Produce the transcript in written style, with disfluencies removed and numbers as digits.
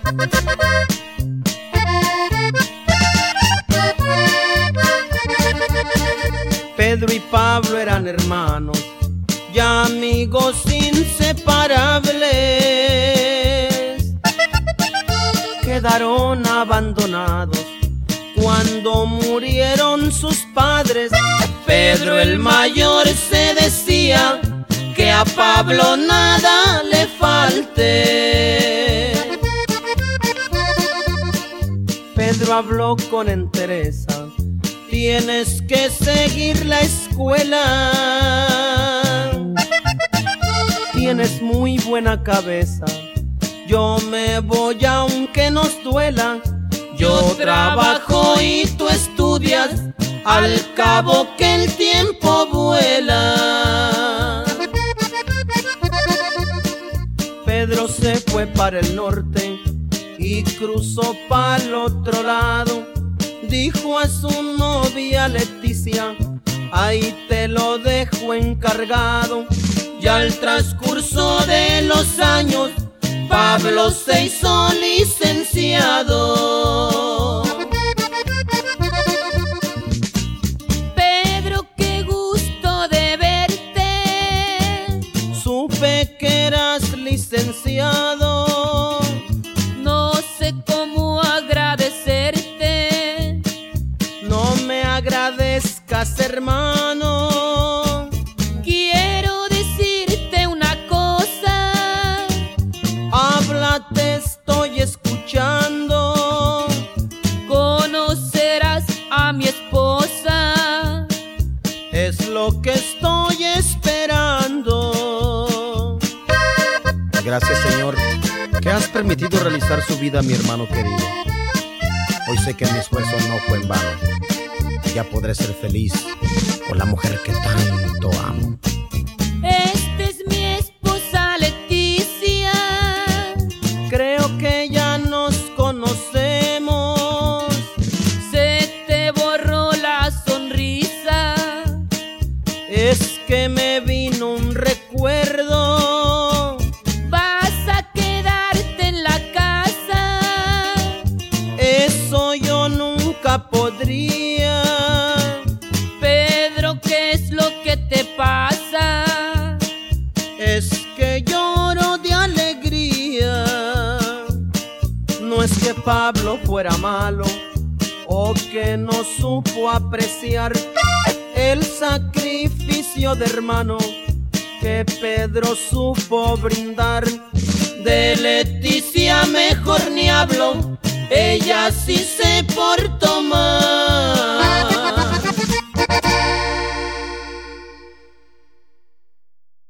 Pedro y Pablo eran hermanos y amigos inseparables. Quedaron abandonados cuando murieron sus padres. Pedro el mayor se decía que a Pablo nada le falte. Pedro habló con entereza: tienes que seguir la escuela. Tienes muy buena cabeza, yo me voy aunque nos duela. Yo trabajo y tú estudias, al cabo que el tiempo vuela. Pedro se fue para el norte y cruzó para el otro lado. Dijo a su novia Leticia: ahí te lo dejo encargado. Y al transcurso de los años, Pablo se hizo licenciado. Pedro, qué gusto de verte. Supe que eras licenciado. No sé cómo agradecerte. No me agradezcas, hermano. Quiero decirte una cosa. Habla, te estoy escuchando. Conocerás a mi esposa. Es lo que estoy esperando. Gracias, Señor, que has permitido realizar su vida a mi hermano querido. Hoy sé que mi esfuerzo no fue en vano. Ya podré ser feliz con la mujer que tanto amo. Esta es mi esposa Leticia. Creo que ya nos conocemos. Se te borró la sonrisa. Es que me vino un recuerdo. Vas a quedarte en la casa. Eso yo nunca podría. Pedro, ¿qué es lo que te pasa? Es que lloro de alegría. No es que Pablo fuera malo o que no supo apreciar el sacrificio de hermano que Pedro supo brindar. De Leticia mejor ni hablo, ella sí se portó mal.